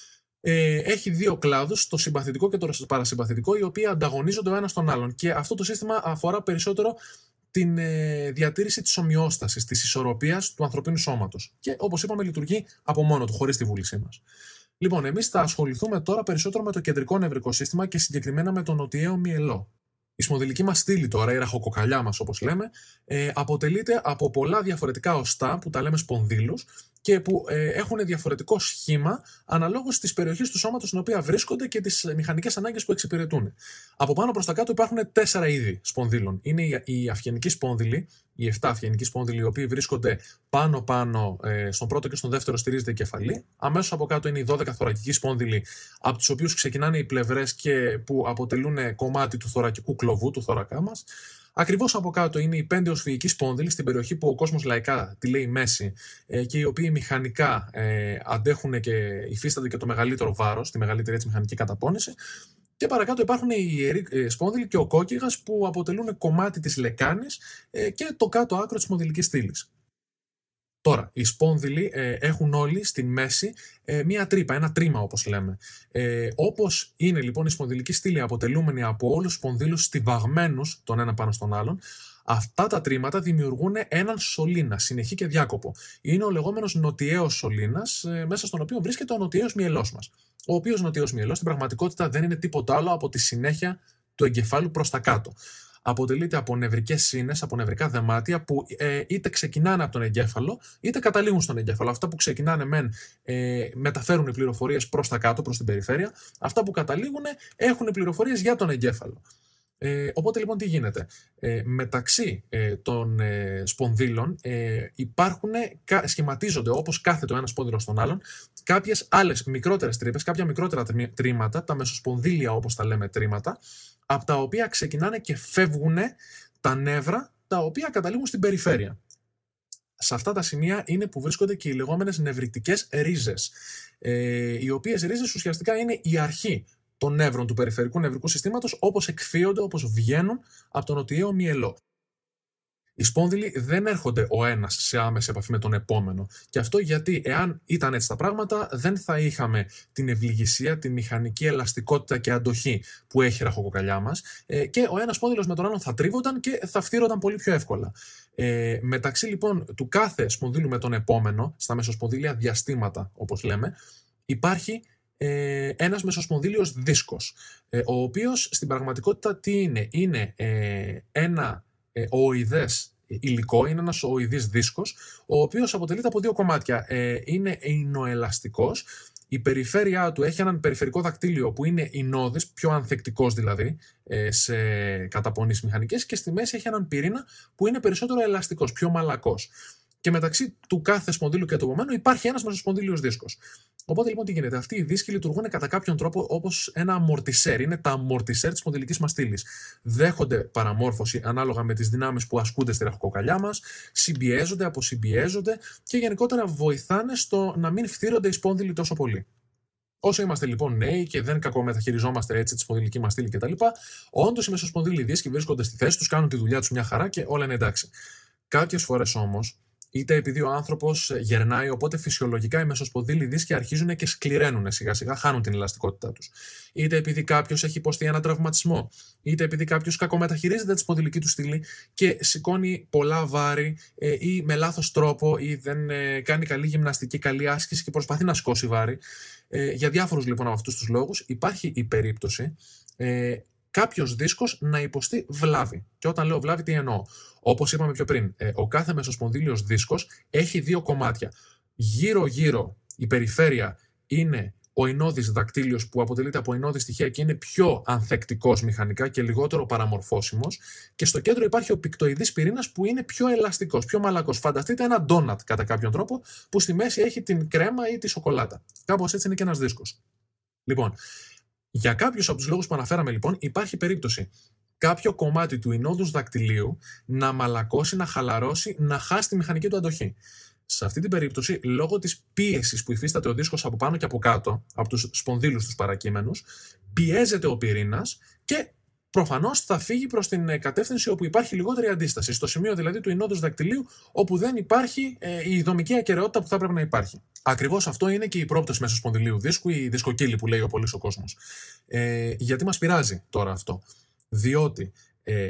S1: Ε, έχει δύο κλάδους, το συμπαθητικό και το παρασυμπαθητικό, οι οποίοι ανταγωνίζονται ο ένας τον άλλον. Και αυτό το σύστημα αφορά περισσότερο την ε, διατήρηση της ομοιόστασης, της ισορροπίας του ανθρωπίνου σώματος. Και όπως είπαμε, λειτουργεί από μόνο του, χωρίς τη βούλησή μας. Λοιπόν, εμείς θα ασχοληθούμε τώρα περισσότερο με το κεντρικό νευρικό σύστημα και συγκεκριμένα με τον νοτιαίο μυελό. Η σπονδυλική μας στήλη τώρα, η ραχοκοκαλιά μας όπως λέμε, ε, αποτελείται από πολλά διαφορετικά οστά που τα λέμε σπονδύλους και που ε, έχουν διαφορετικό σχήμα αναλόγως της περιοχής του σώματος στην οποία βρίσκονται και τις μηχανικές ανάγκες που εξυπηρετούν. Από πάνω προς τα κάτω υπάρχουν τέσσερα είδη σπονδύλων. Είναι η αυγενική σπόνδυλη, οι επτά αυγενικοί σπόνδυλοι, οι οποίοι βρίσκονται πάνω-πάνω ε, στον πρώτο και στον δεύτερο στηρίζεται η κεφαλή. Αμέσως από κάτω είναι οι δώδεκα θωρακικοί σπόνδυλοι, από τους οποίους ξεκινάνε οι πλευρές και που αποτελούν κομμάτι του θωρακικού κλωβού, του θώρακά μας. Ακριβώς από κάτω είναι οι πέντε οσφυγικοί σπόνδυλοι, στην περιοχή που ο κόσμος λαϊκά τη λέει μέση, ε, και οι οποίοι μηχανικά ε, αντέχουν και υφίστανται και το μεγαλύτερο βάρος, τη μεγαλύτερη έτσι, μηχανική καταπώνηση. Και παρακάτω υπάρχουν οι ιεροί σπόνδυλοι και ο κόκκιγας που αποτελούν κομμάτι της λεκάνης ε, και το κάτω άκρο της σπονδυλικής στήλης. Τώρα, οι σπόνδυλοι ε, έχουν όλοι στη μέση ε, μία τρύπα, ένα τρίμα όπως λέμε. Ε, όπως είναι λοιπόν η σπονδυλική στήλη αποτελούμενη από όλους τους σπονδύλους στιβαγμένους τον ένα πάνω στον άλλον, αυτά τα τρίματα δημιουργούν έναν σωλήνα, συνεχή και διάκοπο. Είναι ο λεγόμενος νοτιαίος σωλήνας, ε, μέσα στον οποίο βρίσκεται ο νοτιαίος μυελός μας. Ο οποίος νοτιαίος μυελός στην πραγματικότητα δεν είναι τίποτα άλλο από τη συνέχεια του εγκεφάλου προς τα κάτω. Αποτελείται από νευρικές σύνες, από νευρικά δεμάτια που ε, είτε ξεκινάνε από τον εγκέφαλο είτε καταλήγουν στον εγκέφαλο. Αυτά που ξεκινάνε μεν ε, μεταφέρουν πληροφορίες προς τα κάτω, προς την περιφέρεια. Αυτά που καταλήγουν έχουν πληροφορίες για τον εγκέφαλο. Ε, οπότε λοιπόν τι γίνεται. Ε, μεταξύ ε, των ε, σπονδύλων ε, υπάρχουν, κα, σχηματίζονται όπως κάθεται ο ένας σπόνδυλος στον άλλον κάποιες άλλες μικρότερες τρύπες, κάποια μικρότερα τρίματα, τα μεσοσπονδύλια όπως τα λέμε τρίματα, από τα οποία ξεκινάνε και φεύγουν τα νεύρα τα οποία καταλήγουν στην περιφέρεια. Σε αυτά τα σημεία είναι που βρίσκονται και οι λεγόμενες νευριτικές ρίζες, ε, οι οποίες ρίζες ουσιαστικά είναι η αρχή των νεύρων του περιφερικού νευρικού συστήματος, όπως εκφύονται, όπως βγαίνουν από τον νοτιαίο μυελό. Οι σπόνδυλοι δεν έρχονται ο ένας σε άμεση επαφή με τον επόμενο. Και αυτό γιατί, εάν ήταν έτσι τα πράγματα, δεν θα είχαμε την ευληγησία, τη μηχανική ελαστικότητα και αντοχή που έχει η ραχοκοκαλιά μας, και ο ένας σπόνδυλος με τον άλλον θα τρίβονταν και θα φθήρονταν πολύ πιο εύκολα. Ε, μεταξύ λοιπόν του κάθε σπονδύλου με τον επόμενο, στα μεσοσπονδύλια διαστήματα, όπως λέμε, υπάρχει ε, ένας μεσοσπονδύλιος δίσκος, ε, ο οποίος στην πραγματικότητα τι είναι, είναι ε, ένα ε, οοειδές υλικό, είναι ένας οοειδής δίσκος, ο οποίος αποτελείται από δύο κομμάτια. Ε, είναι εϊνοελαστικός η περιφέρειά του έχει έναν περιφερικό δακτύλιο που είναι ινώδης, πιο ανθεκτικός δηλαδή, σε καταπονήσεις μηχανικές, και στη μέση έχει έναν πυρήνα που είναι περισσότερο ελαστικός, πιο μαλακός. Και μεταξύ του κάθε σπονδύλου και του επομένου υπάρχει ένας μεσοσπονδύλιος δίσκος. Οπότε λοιπόν τι γίνεται, αυτοί οι δίσκοι λειτουργούν κατά κάποιον τρόπο όπως ένα αμορτισέρ, είναι τα αμορτισέρ της σπονδυλικής μας στήλης. Δέχονται παραμόρφωση ανάλογα με τις δυνάμεις που ασκούνται στη ραχοκοκαλιά μας, συμπιέζονται, αποσυμπιέζονται και γενικότερα βοηθάνε στο να μην φθύρονται οι σπόνδυλοι τόσο πολύ. Όσο είμαστε λοιπόν νέοι και δεν κακομεταχειριζόμαστε έτσι τη σπονδυλική μας στήλη κτλ., όντως οι μεσοσπονδύλοι δίσκοι βρίσκονται στη θέση τους, κάνουν τη δουλειά τους μια χαρά και όλα είναι εντάξει. Κάποιες φορές όμως, είτε επειδή ο άνθρωπος γερνάει, οπότε φυσιολογικά οι μεσοσπονδύλοι δίσκοι αρχίζουν και σκληραίνουν σιγά σιγά, χάνουν την ελαστικότητά τους. Είτε επειδή κάποιος έχει υποστεί ένα τραυματισμό, είτε επειδή κάποιος κακομεταχειρίζεται τη σπονδυλική του στήλη και σηκώνει πολλά βάρη ε, ή με λάθος τρόπο ή δεν ε, κάνει καλή γυμναστική, καλή άσκηση και προσπαθεί να σηκώσει βάρη. Ε, για διάφορους λοιπόν από αυτούς τους λόγους υπάρχει η περίπτωση ε, κάποιος δίσκος να υποστεί βλάβη. Και όταν λέω βλάβη, τι εννοώ? Όπως είπαμε πιο πριν, ε, ο κάθε μεσοσπονδύλιος δίσκος έχει δύο κομμάτια. Γύρω-γύρω η περιφέρεια είναι ο ινώδης δακτύλιος που αποτελείται από ινώδη στοιχεία και είναι πιο ανθεκτικός μηχανικά και λιγότερο παραμορφώσιμος. Και στο κέντρο υπάρχει ο πικτοειδής πυρήνας που είναι πιο ελαστικός, πιο μαλακός. Φανταστείτε ένα ντόνατ κατά κάποιον τρόπο που στη μέση έχει την κρέμα ή τη σοκολάτα. Κάπως έτσι είναι και ένας δίσκος. Λοιπόν, για κάποιους από τους λόγους που αναφέραμε λοιπόν, υπάρχει περίπτωση κάποιο κομμάτι του ινώδους δακτυλίου να μαλακώσει, να χαλαρώσει, να χάσει τη μηχανική του αντοχή. Σε αυτή την περίπτωση, λόγω της πίεσης που υφίσταται ο δίσκος από πάνω και από κάτω, από τους σπονδύλους τους παρακείμενους, πιέζεται ο πυρήνας και προφανώς θα φύγει προς την κατεύθυνση όπου υπάρχει λιγότερη αντίσταση, στο σημείο δηλαδή του ινώδους δακτυλίου, όπου δεν υπάρχει ε, η δομική ακεραιότητα που θα πρέπει να υπάρχει. Ακριβώς αυτό είναι και η πρόπτωση μεσοσπονδυλίου δίσκου, η δισκοκύλη που λέει ο πολύς ο κόσμος. Ε, γιατί μας πειράζει τώρα αυτό? Διότι ε,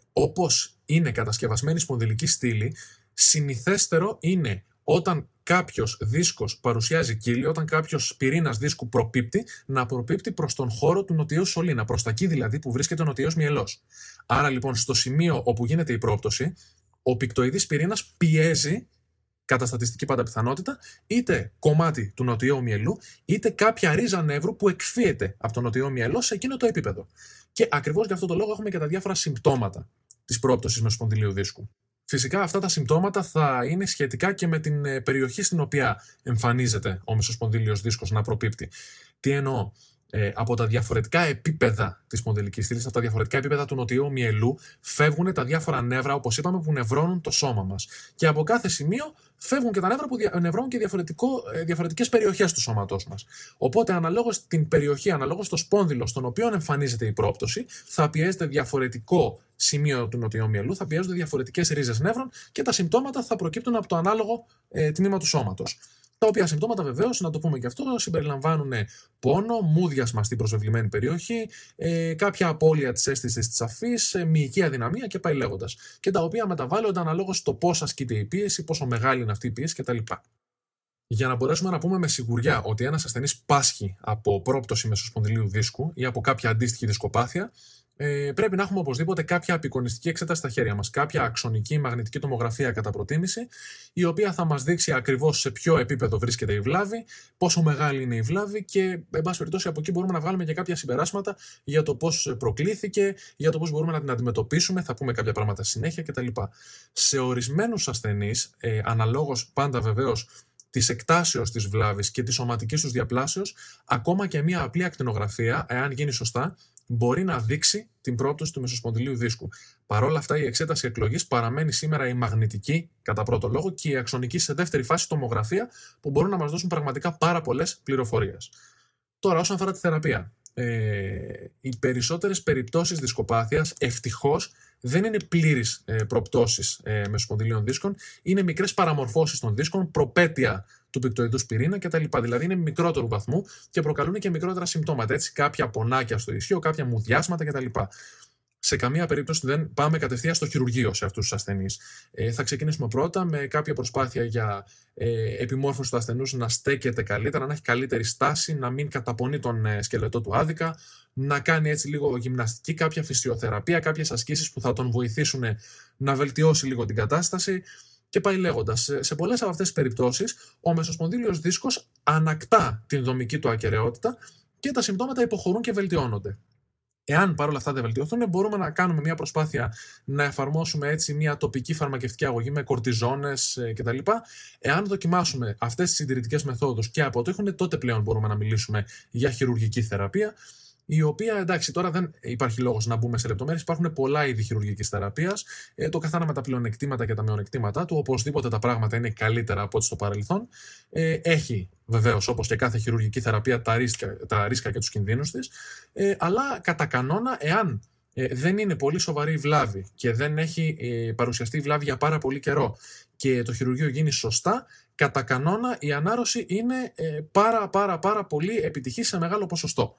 S1: όπως είναι κατασκευασμένη η σπονδυλική στήλη, συνηθέστερο είναι όταν κάποιος δίσκος παρουσιάζει κύλη, όταν κάποιος πυρήνας δίσκου προπίπτει, να προπίπτει προς τον χώρο του νοτιαίου σωλήνα, προς τα εκεί δηλαδή που βρίσκεται ο νοτιαίος μυελός. Άρα λοιπόν στο σημείο όπου γίνεται η πρόπτωση, ο πικτοειδής πυρήνας πιέζει, κατά στατιστική πάντα πιθανότητα, είτε κομμάτι του νοτιαίου μυελού, είτε κάποια ρίζα νεύρου που εκφύεται από το νοτιαίο μυελό σε εκείνο το επίπεδο. Και ακριβώς για αυτό το λόγο έχουμε και τα διάφορα συμπτώματα της πρόπτωσης μεσοσπονδυλίου δίσκου. Φυσικά αυτά τα συμπτώματα θα είναι σχετικά και με την περιοχή στην οποία εμφανίζεται ο μεσοσπονδύλιος δίσκος να προπίπτει. Τι εννοώ? Ε, από τα διαφορετικά επίπεδα της σπονδυλικής στήλης, από τα διαφορετικά επίπεδα του νοτιαίου μυελού, φεύγουν τα διάφορα νεύρα, όπως είπαμε, που νευρώνουν το σώμα μας. Και από κάθε σημείο φεύγουν και τα νεύρα που δια... νευρώνουν και διαφορετικές περιοχές του σώματός μας. Οπότε, αναλόγως την περιοχή, αναλόγως το σπόνδυλο στον οποίο εμφανίζεται η πρόπτωση, θα πιέζεται διαφορετικό σημείο του νοτιαίου μυελού, θα πιέζονται διαφορετικές ρίζες νεύρων και τα συμπτώματα θα προκύπτουν από το ανάλογο ε, τμήμα του σώματος. Τα οποία συμπτώματα βεβαίως, να το πούμε και αυτό, συμπεριλαμβάνουν πόνο, μούδιασμα στην προσβεβλημένη περιοχή, ε, κάποια απώλεια της αίσθησης της αφής, ε, μυϊκή αδυναμία και πάει λέγοντας. Και τα οποία μεταβάλλονται αναλόγως στο πώς ασκείται η πίεση, πόσο μεγάλη είναι αυτή η πίεση κτλ. Για να μπορέσουμε να πούμε με σιγουριά ότι ένας ασθενής πάσχει από πρόπτωση μεσοσπονδυλίου δίσκου ή από κάποια αντίστοιχη δισκοπάθεια, Ε, πρέπει να έχουμε οπωσδήποτε κάποια απεικονιστική εξέταση στα χέρια μας, κάποια αξονική μαγνητική τομογραφία κατά προτίμηση, η οποία θα μας δείξει ακριβώς σε ποιο επίπεδο βρίσκεται η βλάβη, πόσο μεγάλη είναι η βλάβη και, εν πάση περιπτώσει, από εκεί μπορούμε να βγάλουμε και κάποια συμπεράσματα για το πώς προκλήθηκε, για το πώς μπορούμε να την αντιμετωπίσουμε, θα πούμε κάποια πράγματα συνέχεια κτλ. Σε ορισμένους ασθενείς, ε, αναλόγως πάντα βεβαίως της εκτάσεως της βλάβης και της σωματικής τους διαπλάσεως, ακόμα και μια απλή ακτινογραφία, εάν γίνει σωστά, μπορεί να δείξει την πρόπτωση του μεσοσπονδυλίου δίσκου. Παρ' όλα αυτά, η εξέταση εκλογής παραμένει σήμερα η μαγνητική, κατά πρώτο λόγο, και η αξονική σε δεύτερη φάση τομογραφία, που μπορούν να μας δώσουν πραγματικά πάρα πολλές πληροφορίες. Τώρα, όσον αφορά τη θεραπεία, ε, οι περισσότερες περιπτώσεις δισκοπάθειας, ευτυχώς, δεν είναι πλήρεις ε, προπτώσεις ε, μεσοσπονδυλίων δίσκων, είναι μικρές παραμορφώσεις των δίσκων, προπέτεια του πικτοειδούς πυρήνα κτλ. Δηλαδή είναι μικρότερου βαθμού και προκαλούν και μικρότερα συμπτώματα. Έτσι, κάποια πονάκια στο ισχύο, κάποια μουδιάσματα κτλ. Σε καμία περίπτωση δεν πάμε κατευθείαν στο χειρουργείο σε αυτούς τους ασθενείς. Ε, θα ξεκινήσουμε πρώτα με κάποια προσπάθεια για ε, επιμόρφωση του ασθενούς να στέκεται καλύτερα, να έχει καλύτερη στάση, να μην καταπονεί τον ε, σκελετό του άδικα, να κάνει έτσι λίγο γυμναστική, κάποια φυσιοθεραπεία, κάποιες ασκήσεις που θα τον βοηθήσουν να βελτιώσει λίγο την κατάσταση. Και πάει λέγοντας. Σε πολλές από αυτές τις περιπτώσεις, ο μεσοσπονδύλιος δίσκος ανακτά την δομική του ακεραιότητα και τα συμπτώματα υποχωρούν και βελτιώνονται. Εάν παρόλα αυτά δεν βελτιωθούν, μπορούμε να κάνουμε μια προσπάθεια να εφαρμόσουμε έτσι μια τοπική φαρμακευτική αγωγή με κορτιζόνες κτλ. Εάν δοκιμάσουμε αυτές τις συντηρητικές μεθόδους και αποτύχουν, τότε πλέον μπορούμε να μιλήσουμε για χειρουργική θεραπεία, η οποία, εντάξει, τώρα δεν υπάρχει λόγος να μπούμε σε λεπτομέρειες. Υπάρχουν πολλά είδη χειρουργικής θεραπείας, ε, το καθένα με τα πλεονεκτήματα και τα μειονεκτήματά του. Οπωσδήποτε τα πράγματα είναι καλύτερα από ό,τι στο παρελθόν. Ε, έχει βεβαίως, όπως και κάθε χειρουργική θεραπεία, τα ρίσκα, τα ρίσκα και τους κινδύνους της. Ε, αλλά κατά κανόνα, εάν ε, δεν είναι πολύ σοβαρή η βλάβη και δεν έχει ε, παρουσιαστεί η βλάβη για πάρα πολύ καιρό και το χειρουργείο γίνει σωστά, κατά κανόνα η ανάρρωση είναι ε, πάρα πάρα πάρα πολύ επιτυχή σε μεγάλο ποσοστό.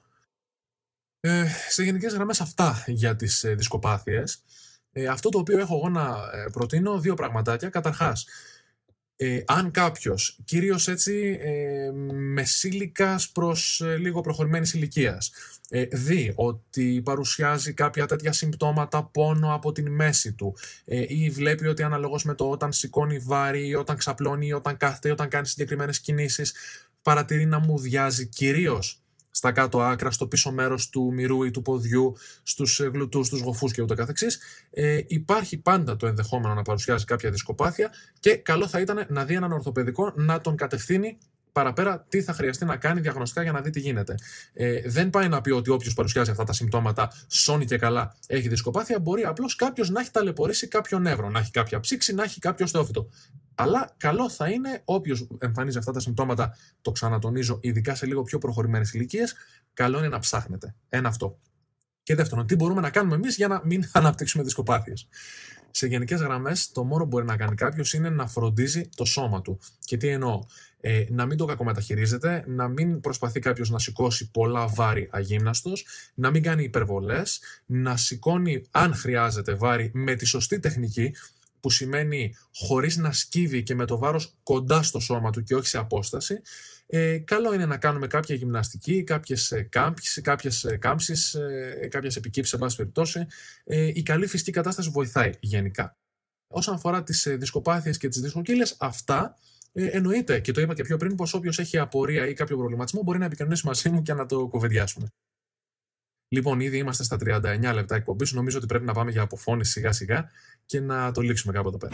S1: Ε, σε γενικές γραμμές αυτά για τις ε, δισκοπάθειες. Ε, αυτό το οποίο έχω εγώ να ε, προτείνω, δύο πραγματάκια. Καταρχάς, ε, αν κάποιος, κυρίως έτσι ε, μεσήλικας προς ε, λίγο προχωρημένης ηλικίας, ε, δει ότι παρουσιάζει κάποια τέτοια συμπτώματα, πόνο από την μέση του ε, ή βλέπει ότι αναλόγως με το όταν σηκώνει βάρη ή όταν ξαπλώνει ή όταν κάθεται ή όταν κάνει συγκεκριμένες κινήσεις, παρατηρεί να μουδιάζει κυρίως στα κάτω άκρα, στο πίσω μέρος του μυρού ή του ποδιού, στους γλουτούς, στους γοφούς και ούτω καθεξής, ε, υπάρχει πάντα το ενδεχόμενο να παρουσιάζει κάποια δισκοπάθεια και καλό θα ήταν να δει έναν ορθοπαιδικό να τον κατευθύνει παραπέρα τι θα χρειαστεί να κάνει διαγνωστικά για να δει τι γίνεται. Ε, δεν πάει να πει ότι όποιος παρουσιάζει αυτά τα συμπτώματα σώνει και καλά έχει δισκοπάθεια, μπορεί απλώς κάποιος να έχει ταλαιπωρήσει κάποιο νεύρο, να έχει κάποια ψήξη, να έχει κάποιο στεόφυτο. Αλλά καλό θα είναι όποιος εμφανίζει αυτά τα συμπτώματα, το ξανατονίζω, ειδικά σε λίγο πιο προχωρημένες ηλικίες, καλό είναι να ψάχνετε. Ένα αυτό. Και δεύτερον, τι μπορούμε να κάνουμε εμείς για να μην αναπτύξουμε δισκοπάθειες. Σε γενικές γραμμές, το μόνο που μπορεί να κάνει κάποιος είναι να φροντίζει το σώμα του. Και τι εννοώ, ε, να μην το κακομεταχειρίζεται, να μην προσπαθεί κάποιος να σηκώσει πολλά βάρη αγύμναστος, να μην κάνει υπερβολές, να σηκώνει αν χρειάζεται βάρη με τη σωστή τεχνική, που σημαίνει χωρίς να σκύβει και με το βάρος κοντά στο σώμα του και όχι σε απόσταση. Ε, καλό είναι να κάνουμε κάποια γυμναστική, κάποιες ε, κάμψεις, κάποιες ε, κάμψεις, ε, κάποιες επικύψεις, σε πάση περιπτώσει. Ε, η καλή φυσική κατάσταση βοηθάει γενικά. Όσον αφορά τις ε, δισκοπάθειες και τις δισκοκύλες, αυτά ε, εννοείται, και το είπα και πιο πριν, πως όποιος έχει απορία ή κάποιο προβληματισμό μπορεί να επικοινωνήσει μαζί μου και να το κουβεντιάσουμε. Λοιπόν, ήδη είμαστε στα τριάντα εννιά λεπτά εκπομπής. Νομίζω ότι πρέπει να πάμε για αποφώνηση σιγά σιγά και να το λήξουμε κάπου εδώ πέρα.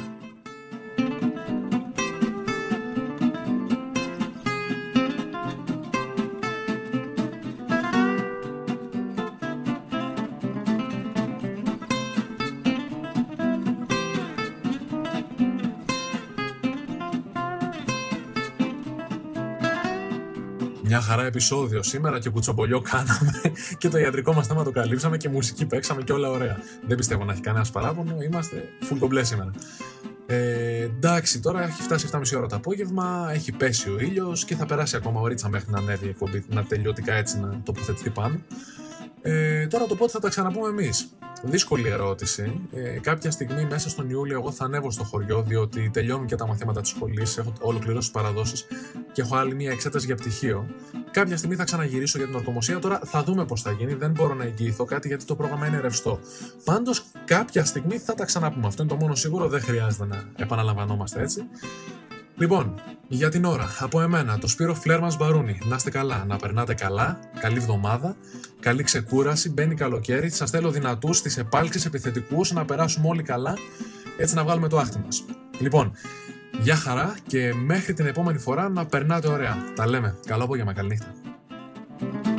S1: Μια χαρά επεισόδιο σήμερα και κουτσομπολιό κάναμε και το ιατρικό μας θέμα το καλύψαμε και μουσική παίξαμε και όλα ωραία. Δεν πιστεύω να έχει κανένας παράπονο, είμαστε full κομπλέ σήμερα. Ε, εντάξει, τώρα έχει φτάσει εφτά και μισή ώρα το απόγευμα, έχει πέσει ο ήλιος και θα περάσει ακόμα ωρίτσα μέχρι να ανέβει η εκπομπή, να τελειωτικά έτσι να τοποθετηθεί πάνω. Ε, τώρα το πότε θα τα ξαναπούμε εμείς. Δύσκολη ερώτηση. Ε, κάποια στιγμή μέσα στον Ιούλιο εγώ θα ανέβω στο χωριό, διότι τελειώνουν και τα μαθήματα της σχολής, έχω ολοκληρώσει τις παραδόσεις και έχω άλλη μια εξέταση για πτυχίο. Κάποια στιγμή θα ξαναγυρίσω για την ορθομοσία. Τώρα θα δούμε πώς θα γίνει. Δεν μπορώ να εγγυηθώ κάτι γιατί το πρόγραμμα είναι ρευστό. Πάντως κάποια στιγμή θα τα ξαναπούμε. Αυτό είναι το μόνο σίγουρο. Δεν χρειάζεται να επαναλαμβανόμαστε έτσι. Λοιπόν, για την ώρα, από εμένα, το Σπύρο Φλέρμας Μπαρούνι. Να είστε καλά, να περνάτε καλά, καλή εβδομάδα, καλή ξεκούραση, μπαίνει καλοκαίρι. Σας θέλω δυνατούς, στις επάλξεις, επιθετικούς, να περάσουμε όλοι καλά, έτσι να βγάλουμε το άχτι μας. Λοιπόν, γεια χαρά και μέχρι την επόμενη φορά να περνάτε ωραία. Τα λέμε. Καλό απόγευμα, καλή νύχτα.